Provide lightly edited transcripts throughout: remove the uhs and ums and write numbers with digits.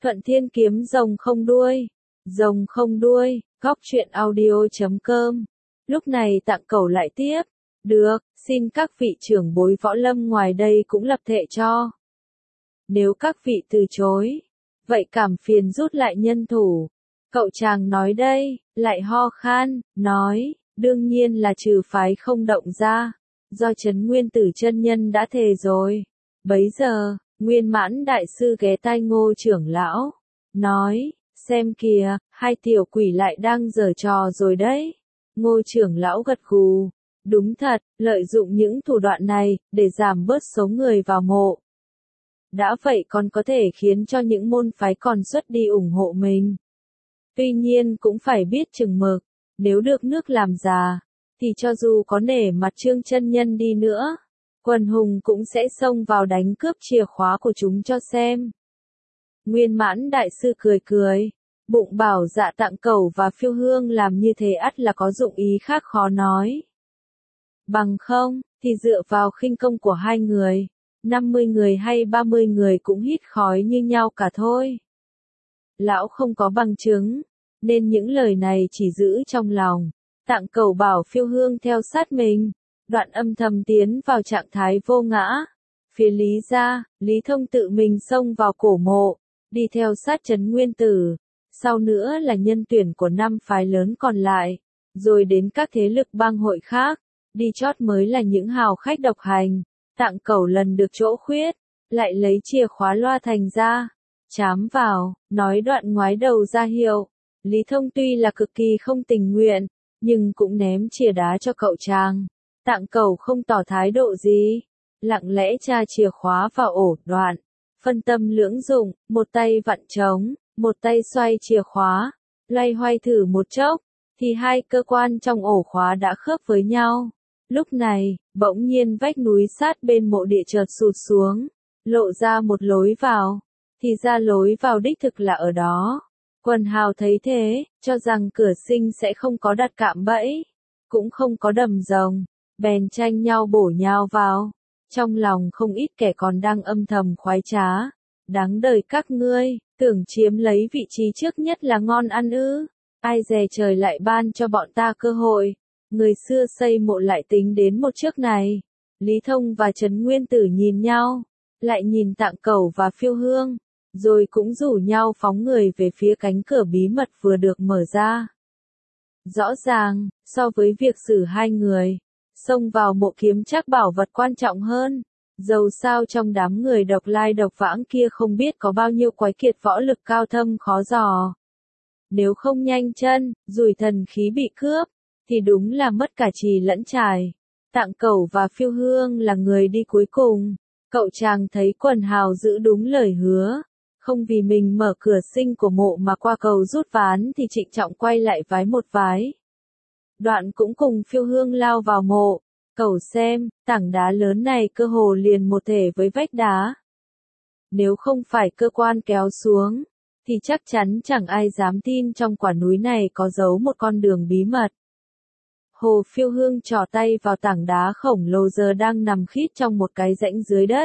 Thuận Thiên kiếm rồng không đuôi. Rồng không đuôi, góc truyện audio.com. Lúc này Tạng Cẩu lại tiếp. Được, xin các vị trưởng bối võ lâm ngoài đây cũng lập thệ cho. Nếu các vị từ chối, vậy cảm phiền rút lại nhân thủ. Cậu chàng nói đây, lại ho khan, nói, đương nhiên là trừ phái không động ra. Do Trấn Nguyên Tử chân nhân đã thề rồi. Bấy giờ, Nguyên Mãn đại sư ghé tai Ngô trưởng lão, nói, xem kìa, hai tiểu quỷ lại đang giở trò rồi đấy. Ngô trưởng lão gật gù, đúng thật, lợi dụng những thủ đoạn này, để giảm bớt số người vào mộ. Đã vậy còn có thể khiến cho những môn phái còn xuất đi ủng hộ mình. Tuy nhiên cũng phải biết chừng mực, nếu được nước làm già, thì cho dù có nể mặt Trương chân nhân đi nữa, quần hùng cũng sẽ xông vào đánh cướp chìa khóa của chúng cho xem. Nguyên Mãn đại sư cười cười, bụng bảo dạ Tạng Cẩu và Phiêu Hương làm như thế ắt là có dụng ý khác khó nói. Bằng không, thì dựa vào khinh công của hai người, 50 người hay 30 người cũng hít khói như nhau cả thôi. Lão không có bằng chứng, nên những lời này chỉ giữ trong lòng. Tạng Cẩu bảo Phiêu Hương theo sát mình, đoạn âm thầm tiến vào trạng thái vô ngã. Phía Lý gia, Lý Thông tự mình xông vào cổ mộ, đi theo sát Trấn Nguyên Tử. Sau nữa là nhân tuyển của 5 phái lớn còn lại, rồi đến các thế lực bang hội khác, đi chót mới là những hào khách độc hành. Tạng Cẩu lần được chỗ khuyết, lại lấy chìa khóa loa thành ra, chám vào, nói đoạn ngoái đầu ra hiệu. Lý Thông tuy là cực kỳ không tình nguyện, nhưng cũng ném chìa đá cho cậu chàng. Tạng Cẩu không tỏ thái độ gì, lặng lẽ tra chìa khóa vào ổ, đoạn phân tâm lưỡng dụng, một tay vặn trống, một tay xoay chìa khóa, loay hoay thử một chốc, thì hai cơ quan trong ổ khóa đã khớp với nhau. Lúc này, bỗng nhiên vách núi sát bên mộ địa chợt sụt xuống, lộ ra một lối vào, thì ra lối vào đích thực là ở đó. Quần hào thấy thế, cho rằng cửa sinh sẽ không có đặt cạm bẫy, cũng không có đầm rồng, bèn tranh nhau bổ nhào vào. Trong lòng không ít kẻ còn đang âm thầm khoái trá. Đáng đời các ngươi, tưởng chiếm lấy vị trí trước nhất là ngon ăn ư? Ai dè trời lại ban cho bọn ta cơ hội. Người xưa xây mộ lại tính đến một trước này. Lý Thông và Trấn Nguyên Tử nhìn nhau, lại nhìn Tạng Cẩu và Phiêu Hương, rồi cũng rủ nhau phóng người về phía cánh cửa bí mật vừa được mở ra. Rõ ràng, so với việc xử hai người, xông vào mộ kiếm chắc bảo vật quan trọng hơn. Dầu sao trong đám người độc lai độc vãng kia không biết có bao nhiêu quái kiệt võ lực cao thâm khó dò. Nếu không nhanh chân, rủi thần khí bị cướp, thì đúng là mất cả trì lẫn trài. Tạng Cẩu và Phiêu Hương là người đi cuối cùng. Cậu chàng thấy quần hào giữ đúng lời hứa, không vì mình mở cửa sinh của mộ mà qua cầu rút ván thì trịnh trọng quay lại vái một vái. Đoạn cũng cùng Phiêu Hương lao vào mộ. Cẩu xem, tảng đá lớn này cơ hồ liền một thể với vách đá. Nếu không phải cơ quan kéo xuống, thì chắc chắn chẳng ai dám tin trong quả núi này có giấu một con đường bí mật. Hồ Phiêu Hương trỏ tay vào tảng đá khổng lồ giờ đang nằm khít trong một cái rãnh dưới đất.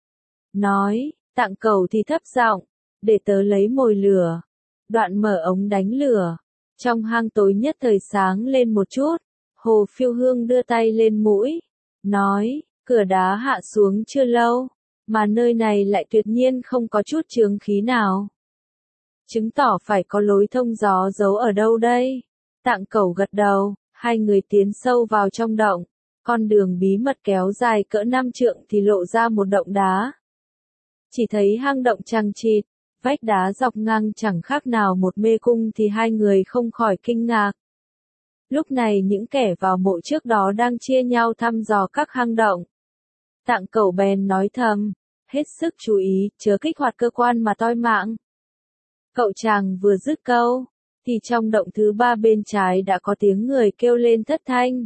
Nói, Tạng Cẩu thì thấp giọng, để tớ lấy mồi lửa. Đoạn mở ống đánh lửa. Trong hang tối nhất thời sáng lên một chút. Hồ Phiêu Hương đưa tay lên mũi, nói, cửa đá hạ xuống chưa lâu, mà nơi này lại tuyệt nhiên không có chút chướng khí nào. Chứng tỏ phải có lối thông gió giấu ở đâu đây? Tạng Cẩu gật đầu, hai người tiến sâu vào trong động. Con đường bí mật kéo dài cỡ 5 trượng thì lộ ra một động đá. Chỉ thấy hang động chằng chịt, vách đá dọc ngang chẳng khác nào một mê cung thì hai người không khỏi kinh ngạc. Lúc này những kẻ vào mộ trước đó đang chia nhau thăm dò các hang động. Tạng Cẩu bèn nói thầm, hết sức chú ý, chớ kích hoạt cơ quan mà toi mạng. Cậu chàng vừa dứt câu, thì trong động thứ 3 bên trái đã có tiếng người kêu lên thất thanh.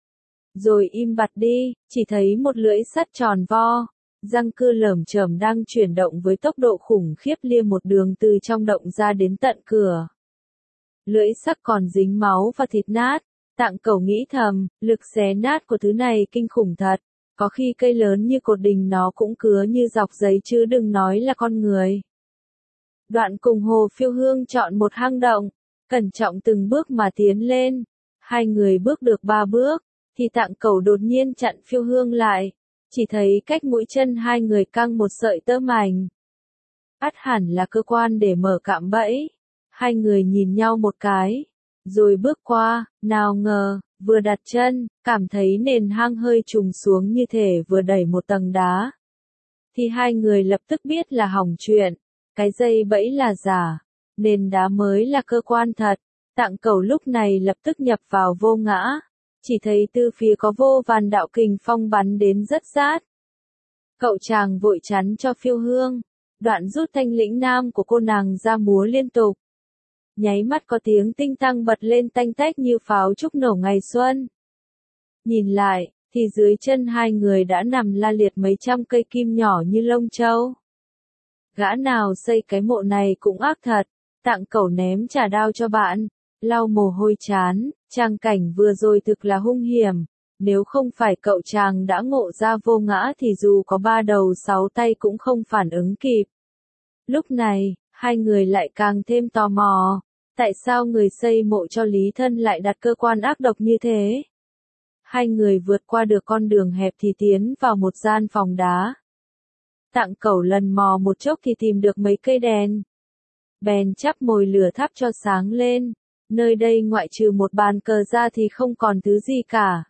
Rồi im bặt đi, chỉ thấy một lưỡi sắt tròn vo, răng cưa lởm chởm đang chuyển động với tốc độ khủng khiếp lia một đường từ trong động ra đến tận cửa. Lưỡi sắc còn dính máu và thịt nát. Tạng Cẩu nghĩ thầm, lực xé nát của thứ này kinh khủng thật. Có khi cây lớn như cột đình nó cũng cứa như dọc giấy chứ đừng nói là con người. Đoạn cùng Hồ Phiêu Hương chọn một hang động, cẩn trọng từng bước mà tiến lên. Hai người bước được 3 bước, thì Tạng Cẩu đột nhiên chặn Phiêu Hương lại. Chỉ thấy cách mũi chân hai người căng một sợi tơ mảnh. Ắt hẳn là cơ quan để mở cạm bẫy. Hai người nhìn nhau một cái, rồi bước qua, nào ngờ, vừa đặt chân, cảm thấy nền hang hơi trùng xuống như thể vừa đẩy một tầng đá. Thì hai người lập tức biết là hỏng chuyện, cái dây bẫy là giả, nền đá mới là cơ quan thật. Tạng Cẩu lúc này lập tức nhập vào vô ngã, chỉ thấy từ phía có vô vàn đạo kình phong bắn đến rất sát. Cậu chàng vội chắn cho Phiêu Hương, đoạn rút thanh lĩnh nam của cô nàng ra múa liên tục. Nháy mắt có tiếng tinh tăng bật lên tanh tách như pháo trúc nổ ngày xuân. Nhìn lại, thì dưới chân hai người đã nằm la liệt mấy trăm cây kim nhỏ như lông trâu. Gã nào xây cái mộ này cũng ác thật. Tạng Cẩu ném trà đao cho bạn, lau mồ hôi chán, trang cảnh vừa rồi thực là hung hiểm. Nếu không phải cậu chàng đã ngộ ra vô ngã thì dù có 3 đầu 6 tay cũng không phản ứng kịp. Lúc này, hai người lại càng thêm tò mò. Tại sao người xây mộ cho Lý Thân lại đặt cơ quan ác độc như thế? Hai người vượt qua được con đường hẹp thì tiến vào một gian phòng đá. Tạng Cẩu lần mò một chốc thì tìm được mấy cây đèn. Bèn chắp mồi lửa thắp cho sáng lên. Nơi đây ngoại trừ một bàn cờ ra thì không còn thứ gì cả.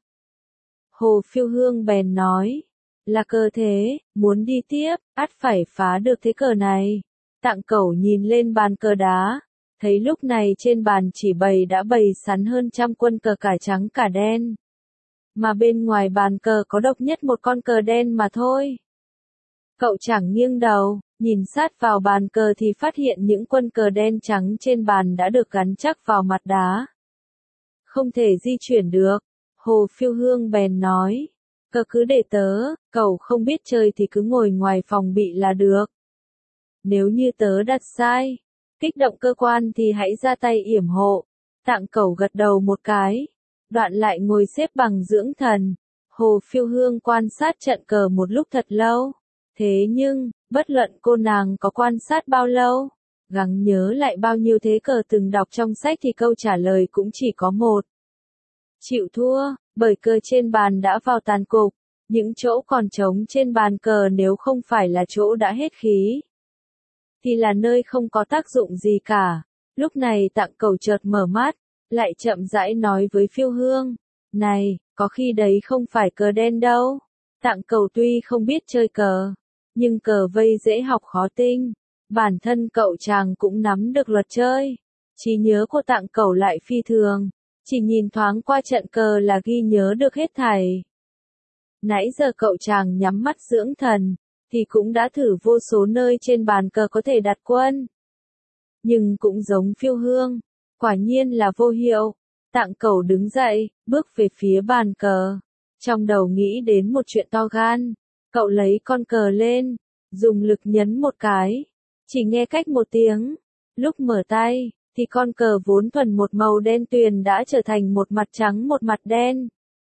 Hồ Phiêu Hương bèn nói, là cờ thế, muốn đi tiếp, ắt phải phá được thế cờ này. Tạng Cẩu nhìn lên bàn cờ đá, thấy lúc này trên bàn chỉ đã bày sẵn hơn 100 quân cờ cả trắng cả đen. Mà bên ngoài bàn cờ có độc nhất một con cờ đen mà thôi. Cậu chàng nghiêng đầu, nhìn sát vào bàn cờ thì phát hiện những quân cờ đen trắng trên bàn đã được gắn chắc vào mặt đá. Không thể di chuyển được. Hồ Phiêu Hương bèn nói, cờ cứ để tớ, cậu không biết chơi thì cứ ngồi ngoài phòng bị là được. Nếu như tớ đặt sai, kích động cơ quan thì hãy ra tay yểm hộ. Tạng Cẩu gật đầu một cái, đoạn lại ngồi xếp bằng dưỡng thần. Hồ Phiêu Hương quan sát trận cờ một lúc thật lâu. Thế nhưng, bất luận cô nàng có quan sát bao lâu, gắng nhớ lại bao nhiêu thế cờ từng đọc trong sách thì câu trả lời cũng chỉ có một. Chịu thua, bởi cờ trên bàn đã vào tàn cục, những chỗ còn trống trên bàn cờ nếu không phải là chỗ đã hết khí, thì là nơi không có tác dụng gì cả. Lúc này Tạng Cẩu chợt mở mắt, lại chậm rãi nói với Phiêu Hương, này, có khi đấy không phải cờ đen đâu. Tạng Cẩu tuy không biết chơi cờ, nhưng cờ vây dễ học khó tinh. Bản thân cậu chàng cũng nắm được luật chơi. Trí nhớ của Tạng Cẩu lại phi thường. Chỉ nhìn thoáng qua trận cờ là ghi nhớ được hết thảy. Nãy giờ cậu chàng nhắm mắt dưỡng thần, thì cũng đã thử vô số nơi trên bàn cờ có thể đặt quân. Nhưng cũng giống Phiêu Hương, quả nhiên là vô hiệu. Tạng Cẩu đứng dậy, bước về phía bàn cờ. Trong đầu nghĩ đến một chuyện to gan. Cậu lấy con cờ lên, dùng lực nhấn một cái. Chỉ nghe cách một tiếng. Lúc mở tay, thì con cờ vốn thuần một màu đen tuyền đã trở thành một mặt trắng một mặt đen.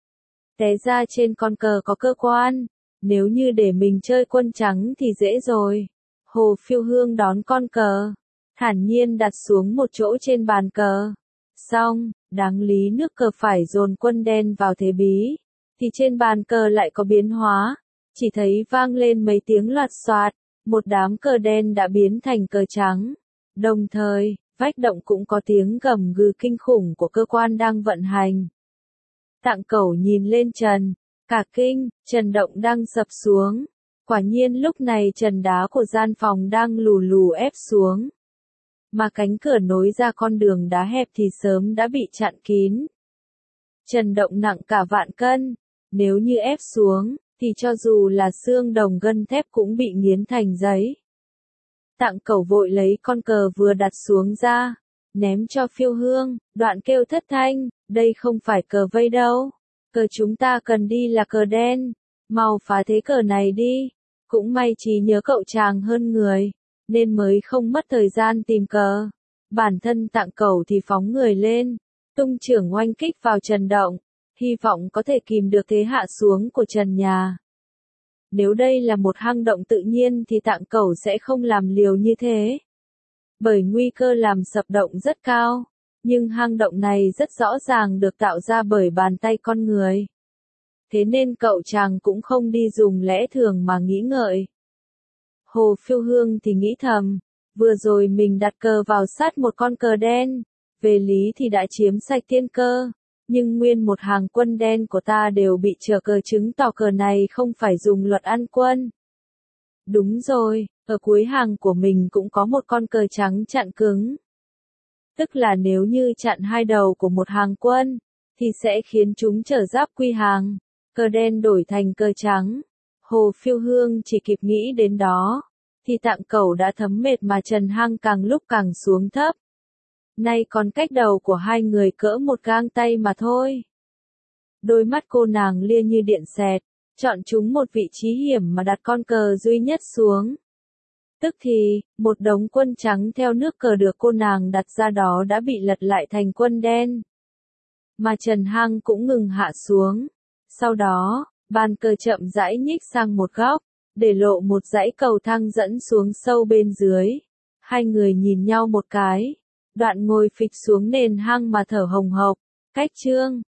Té ra trên con cờ có cơ quan. Nếu như để mình chơi quân trắng thì dễ rồi. Hồ Phiêu Hương đón con cờ, thản nhiên đặt xuống một chỗ trên bàn cờ. Xong, đáng lý nước cờ phải dồn quân đen vào thế bí, thì trên bàn cờ lại có biến hóa. Chỉ thấy vang lên mấy tiếng loạt xoạt, một đám cờ đen đã biến thành cờ trắng. Đồng thời, vách động cũng có tiếng gầm gừ kinh khủng của cơ quan đang vận hành. Tạng Cẩu nhìn lên trần, cả kinh, trần động đang sập xuống. Quả nhiên lúc này trần đá của gian phòng đang lù lù ép xuống. Mà cánh cửa nối ra con đường đá hẹp thì sớm đã bị chặn kín. Trần động nặng cả vạn cân, nếu như ép xuống, thì cho dù là xương đồng gân thép cũng bị nghiến thành giấy. Tạng Cẩu vội lấy con cờ vừa đặt xuống ra, ném cho Phiêu Hương, đoạn kêu thất thanh, đây không phải cờ vây đâu. Cờ chúng ta cần đi là cờ đen, mau phá thế cờ này đi. Cũng may trí nhớ cậu chàng hơn người, nên mới không mất thời gian tìm cờ. Bản thân Tạng Cẩu thì phóng người lên, tung chưởng oanh kích vào trần động, hy vọng có thể kìm được thế hạ xuống của trần nhà. Nếu đây là một hang động tự nhiên thì Tạng Cẩu sẽ không làm liều như thế. bởi nguy cơ làm sập động rất cao. Nhưng hang động này rất rõ ràng được tạo ra bởi bàn tay con người. Thế nên cậu chàng cũng không đi dùng lẽ thường mà nghĩ ngợi. Hồ Phiêu Hương thì nghĩ thầm, vừa rồi mình đặt cờ vào sát một con cờ đen, về lý thì đã chiếm sạch tiên cơ, nhưng nguyên một hàng quân đen của ta đều bị trở cờ, chứng tỏ cờ này không phải dùng luật ăn quân. Đúng rồi, ở cuối hàng của mình cũng có một con cờ trắng chặn cứng. Tức là nếu như chặn hai đầu của một hàng quân, thì sẽ khiến chúng trở giáp quy hàng, cờ đen đổi thành cờ trắng. Hồ Phiêu Hương chỉ kịp nghĩ đến đó, thì Tạng Cẩu đã thấm mệt mà Trần Hăng càng lúc càng xuống thấp. Nay còn cách đầu của hai người cỡ một gang tay mà thôi. Đôi mắt cô nàng lia như điện xẹt, chọn chúng một vị trí hiểm mà đặt con cờ duy nhất xuống. Tức thì, một đống quân trắng theo nước cờ được cô nàng đặt ra đó đã bị lật lại thành quân đen. Mà Trần Hăng cũng ngừng hạ xuống. Sau đó, bàn cờ chậm rãi nhích sang một góc, để lộ một dãy cầu thang dẫn xuống sâu bên dưới. Hai người nhìn nhau một cái, đoạn ngồi phịch xuống nền hang mà thở hồng hộc. Cách chương